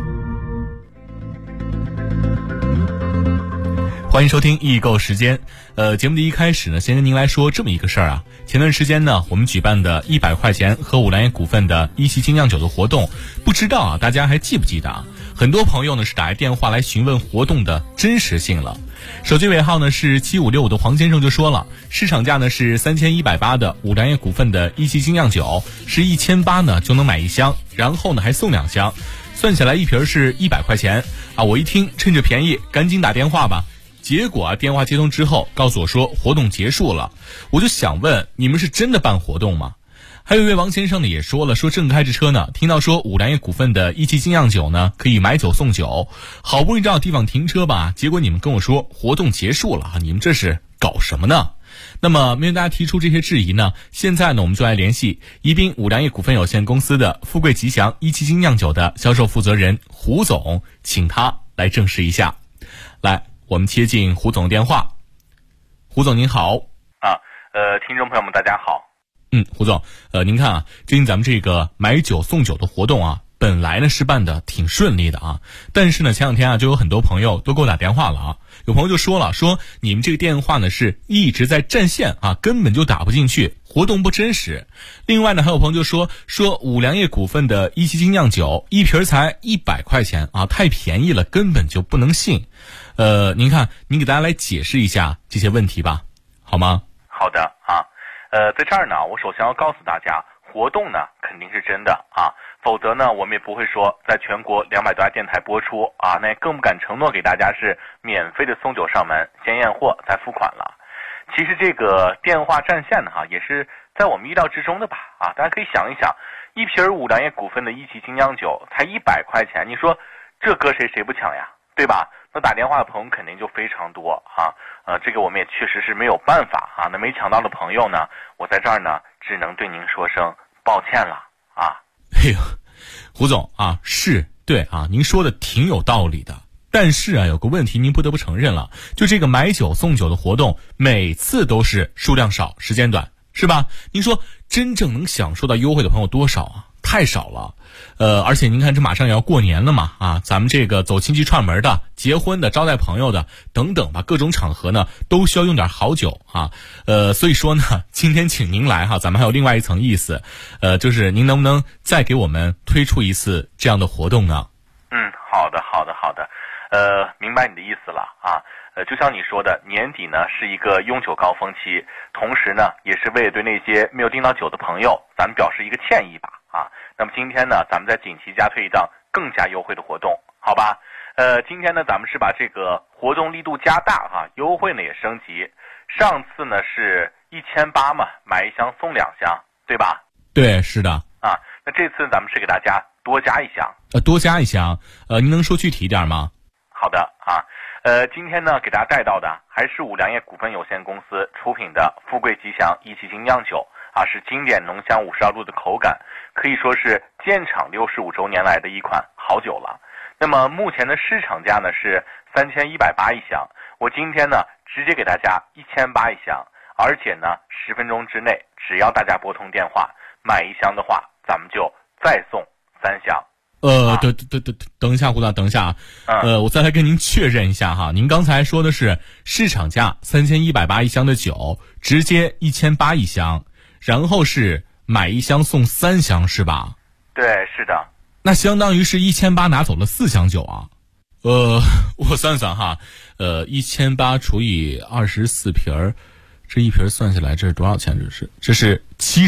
欢迎收听易购时间。节目的一开始呢，先跟您来说这么一个事儿啊。前段时间呢，我们举办的100块钱喝五粮液股份的一汽精酿酒的活动，不知道啊大家还记不记得啊？很多朋友呢是打来电话来询问活动的真实性了。手机尾号呢是7565的黄先生就说了，市场价呢是3180的五粮液股份的一汽精酿酒，是1800呢就能买1箱，然后呢还送2箱，算起来一瓶是100块钱啊！我一听趁着便宜赶紧打电话吧。结果啊，电话接通之后告诉我说活动结束了，我就想问，你们是真的办活动吗？还有一位王先生呢也说了，说正开着车呢，听到说五粮液股份的一汽精酿酒呢可以买酒送酒，好不容易找地方停车吧，结果你们跟我说活动结束了，你们这是搞什么呢？那么面对大家提出这些质疑呢，现在呢我们就来联系宜宾五粮液股份有限公司的富贵吉祥一汽精酿酒的销售负责人胡总，请他来证实一下。来，我们接进胡总的电话。胡总您好。 听众朋友们大家好。 胡总，您看啊，最近咱们这个买酒送酒的活动啊，本来呢是办的挺顺利的啊，但是呢前2天啊就有很多朋友都给我打电话了啊，有朋友就说了，说你们这个电话呢是一直在占线啊，根本就打不进去，活动不真实。另外呢还有朋友就说五粮液股份的一汽精酿酒一瓶才100块钱啊，太便宜了，根本就不能信。您看，您给大家来解释一下这些问题吧，好吗？ 好的啊。在这儿呢，我首先要告诉大家，活动呢肯定是真的啊，否则呢我们也不会说在全国200多家电台播出啊，那也更不敢承诺给大家是免费的送酒上门，先验货再付款了。其实这个电话占线呢也是在我们意料之中的吧啊，大家可以想一想，一瓶五粮液股份的一汽精酿酒才100块钱，你说这搁谁不抢呀，对吧？那打电话的朋友肯定就非常多啊，这个我们也确实是没有办法啊。那没抢到的朋友呢，我在这儿呢只能对您说声抱歉了啊。 哎呦，胡总啊，是对啊，您说的挺有道理的。但是啊，有个问题您不得不承认了，就这个买酒送酒的活动，每次都是数量少，时间短，是吧？您说真正能享受到优惠的朋友多少啊？太少了。而且您看，这马上也要过年了嘛，啊，咱们这个走亲戚串门的、结婚的、招待朋友的等等吧，各种场合呢都需要用点好酒啊。所以说呢，今天请您来哈，咱们还有另外一层意思，就是您能不能再给我们推出一次这样的活动呢？ 好的。明白你的意思了啊。就像你说的，年底呢是一个用酒高峰期，同时呢也是为了对那些没有订到酒的朋友，咱们表示一个歉意吧啊。那么今天呢，咱们在锦旗加推一档更加优惠的活动，好吧？今天呢，咱们是把这个活动力度加大哈，优惠呢也升级。上次呢是1800嘛，买一箱送2箱，对吧？ 对，是的。 啊，那这次咱们是给大家多加一箱。 多加一箱，您能说具体一点吗？ 好的啊，今天呢给大家带到的还是五粮液股份有限公司出品的富贵吉祥一汽金酿酒啊，是经典浓香52度的口感，可以说是建厂65周年来的一款好酒了。那么目前的市场价呢是3180一箱，我今天呢直接给大家1800一箱，而且呢10分钟之内，只要大家拨通电话买1箱的话，咱们就再送3箱。 等一下，胡总，等一下啊，我再来跟您确认一下哈，您刚才说的是市场价3180一箱的酒，直接1800一箱，然后是买1箱送3箱是吧？ 对，是的。 那相当于是1800拿走了4箱酒啊。我算算哈，1800除以24瓶儿，这一瓶算下来这是多少钱？这是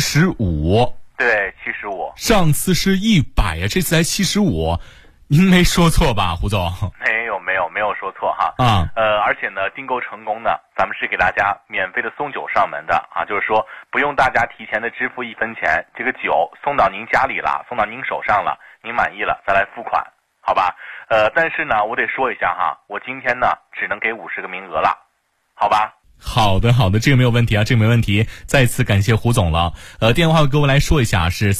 75。 对，75。 上次是100呀，这次才75，您没说错吧，胡总？ 没有说错哈。 啊， 而且呢，订购成功呢，咱们是给大家免费的送酒上门的啊，就是说不用大家提前的支付1分钱，这个酒送到您家里了，送到您手上了，您满意了再来付款，好吧？但是呢，我得说一下哈，我今天呢只能给50个名额了，好吧？ 好的，这个没有问题啊，这个没问题。再次感谢胡总了。电话给我来说一下是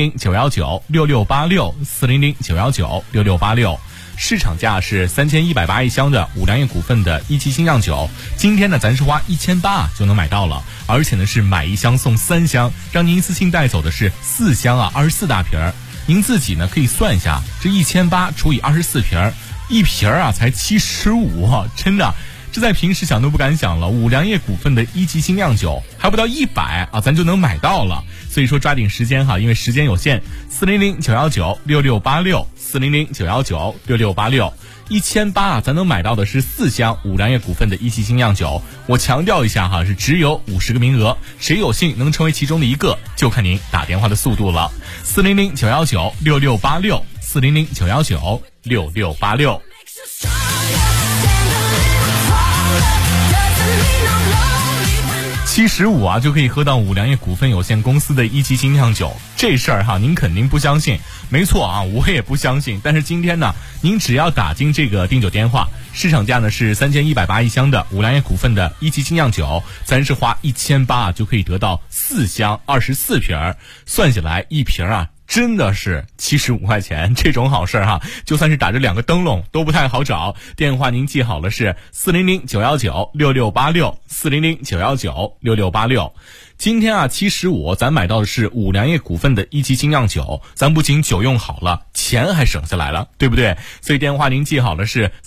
400-919-6686，400-919-6686。市场价是3180一箱的五粮液股份的一汽精酿酒，今天呢咱是花1800就能买到了，而且呢是买1箱送3箱，让您一次性带走的是4箱啊，24大瓶儿。您自己呢可以算一下，这1800除以24瓶儿，一瓶儿啊才75啊，真的。这在平时想都不敢想了，五粮液股份的一汽精酿酒还不到100啊，咱就能买到了。所以说抓紧时间哈，因为时间有限。400-919-6686，400-919-6686，1800啊，咱能买到的是4箱五粮液股份的一汽精酿酒。我强调一下哈，是只有50个名额，谁有幸能成为其中的一个，就看您打电话的速度了。400-919-6686，400-919-6686。75啊，就可以喝到五粮液股份有限公司的一汽精酿酒，这事儿哈，您肯定不相信。没错啊，我也不相信。但是今天呢，您只要打进这个订酒电话，市场价呢是3180一箱的五粮液股份的一汽精酿酒，咱是花1800啊就可以得到4箱24瓶儿，算下来一瓶啊真的是75块钱，这种好事哈，就算是打着2个灯笼都不太好找。电话您记好了是400-919-6686，400-919-6686。今天啊75，咱买到的是五粮液股份的一汽精酿酒，咱不仅酒用好了，钱还省下来了，对不对？所以电话您记好了是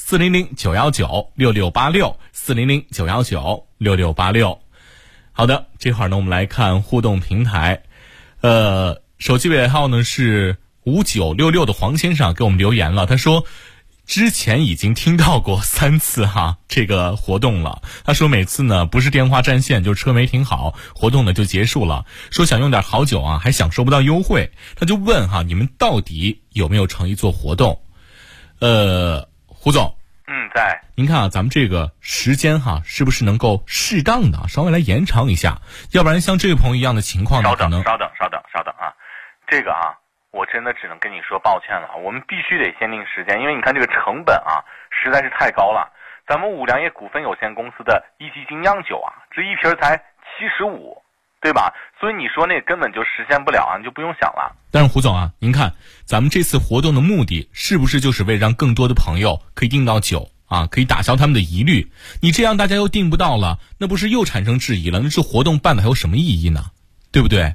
400-919-6686，400-919-6686。好的，这会儿呢我们来看互动平台，手机尾号呢是5966的黄先生给我们留言了，他说之前已经听到过3次哈这个活动了，他说每次呢不是电话占线就是车没停好，活动呢就结束了，说想用点好酒啊还享受不到优惠，他就问哈你们到底有没有诚意做活动？胡总， 在。 您看啊，咱们这个时间哈，是不是能够适当的稍微来延长一下？要不然像这位朋友一样的情况呢，可能稍等啊，这个啊，我真的只能跟你说抱歉了，我们必须得限定时间，因为你看这个成本啊，实在是太高了。咱们五粮液股份有限公司的一汽精酿酒啊，这一瓶才75， 对吧？所以你说那根本就实现不了啊，你就不用想了。 但是胡总啊，您看咱们这次活动的目的是不是就是为让更多的朋友可以订到酒啊，可以打消他们的疑虑？你这样大家又订不到了，那不是又产生质疑了？那这活动办的还有什么意义呢？对不对？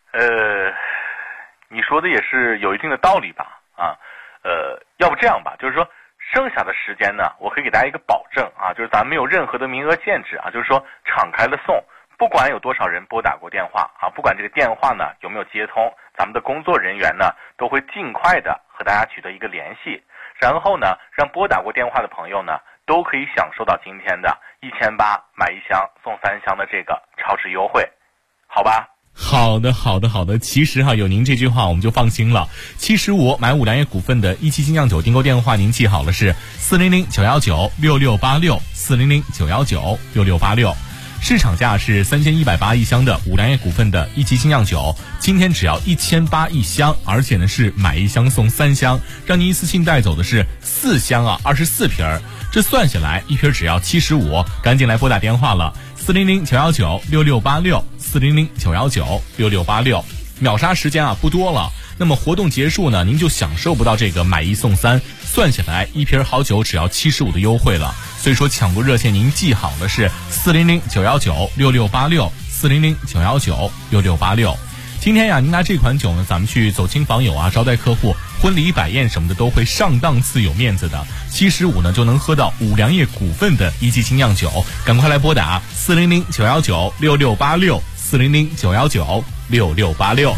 你说的也是有一定的道理吧？要不这样吧，就是说剩下的时间呢，我可以给大家一个保证啊，就是咱们没有任何的名额限制啊，就是说敞开了送。不管有多少人拨打过电话啊，不管这个电话呢有没有接通，咱们的工作人员呢都会尽快的和大家取得一个联系，然后呢让拨打过电话的朋友呢都可以享受到今天的1800买1箱送3箱的这个超值优惠，好吧？ 好的。其实有您这句话我们就放心了。75买5粮液股份的17精酿酒订购电话您记好了，是400-919-6686 400-919-6686。市场价是3180一箱的5粮液股份的17精酿酒，今天只要1800一箱，而且呢是买1箱送3箱，让您一次性带走的是4箱24瓶，这算下来一瓶只要75，赶紧来拨打电话了，400-919-6686 400-919-6686。秒杀时间不多了，那么活动结束呢，您就享受不到这个买1送3，算下来一瓶好酒只要75的优惠了。所以说抢购热线您记好了，是400-919-6686 400-919-6686。今天呀，您拿这款酒呢，咱们去走亲访友啊，招待客户、婚礼摆宴什么的都会上档次有面子的。75呢就能喝到5粮液股份的17精酿酒，赶快来拨打400-919-6686 400-919-6686。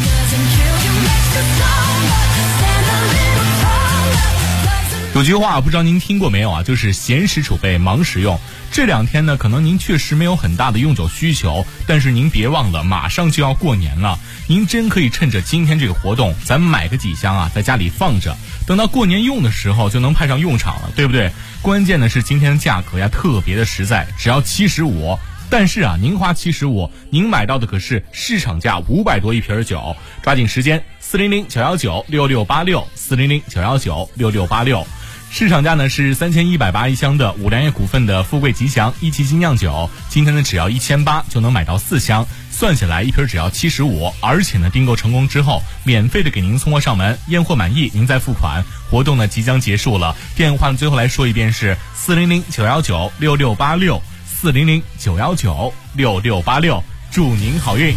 有句话不知道您听过没有啊，就是闲时储备，忙时用。这2天呢，可能您确实没有很大的用酒需求，但是您别忘了，马上就要过年了，您真可以趁着今天这个活动，咱买个几箱在家里放着，等到过年用的时候就能派上用场了，对不对？关键的是今天的价格特别的实在，只要75。但是您花75，您买到的可是市场价500多一瓶酒，抓紧时间，400-919-6686 400-919-6686。市场价呢是3180一箱的5粮液股份的富贵吉祥17精酿酒，今天呢只要1800就能买到4箱，算下来一瓶只要75，而且呢订购成功之后免费的给您送货上门，验货满意您再付款。活动呢即将结束了，电话呢最后来说一遍是400-919-6686 400-919-6686，祝您好运。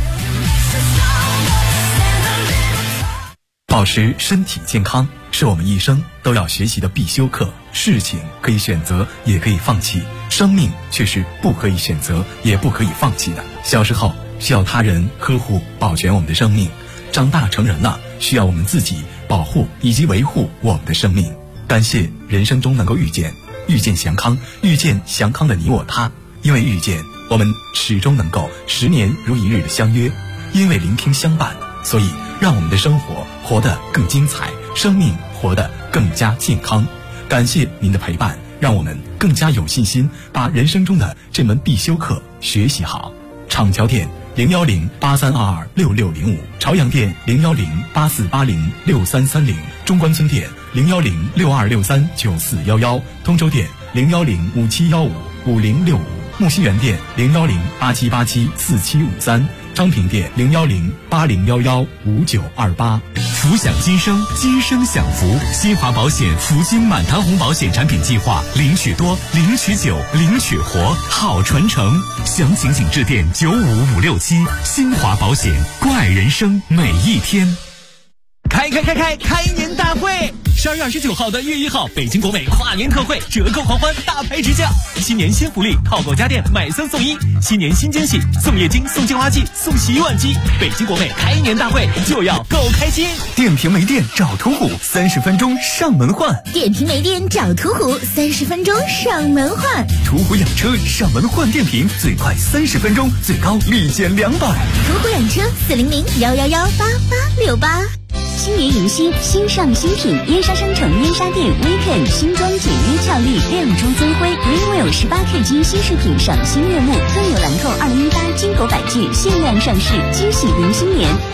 保持身体健康是我们一生都要学习的必修课。事情可以选择，也可以放弃，生命却是不可以选择，也不可以放弃的。小时候需要他人呵护保全我们的生命，长大成人了需要我们自己保护以及维护我们的生命。感谢人生中能够遇见祥康，遇见祥康的你我他。因为遇见，我们始终能够10年如一日的相约；因为聆听相伴，所以让我们的生活活得更精彩，生命活得更加健康。感谢您的陪伴，让我们更加有信心把人生中的这门必修课学习好。厂桥店010-8322-6605，朝阳店010-8480-6330，中关村店010-6263-9411，通州店010-5715-5065，木樨园店010-8787-4753，昌平店010-8011-5928。 福享今生，今生享福。新华保险福金满堂红保险产品计划，领取多，领取久，领取活，好传承。详情请致电95567。新华保险，关爱人生每一天。开年大会！12月29号的1月1号，北京国美跨年特惠，折扣狂欢，大牌直降。新年新福利，套购家电买3送1，新年新惊喜，送液晶，送净化器，送洗碗机。北京国美开年大会就要够开心！电瓶没电找途虎，30分钟上门换。 电瓶没电找途虎，30分钟上门换。 途虎养车上门换电瓶，最快30分钟，最高立减200。 途虎养车400-111-8868。新年迎新，新上新品，燕莎商城燕莎店 Weekend 新装简约俏丽，亮珠增辉 Greenwell 18K 金新饰品赏心悦目，更有兰蔻2018金狗百具限量上市，惊喜迎新年。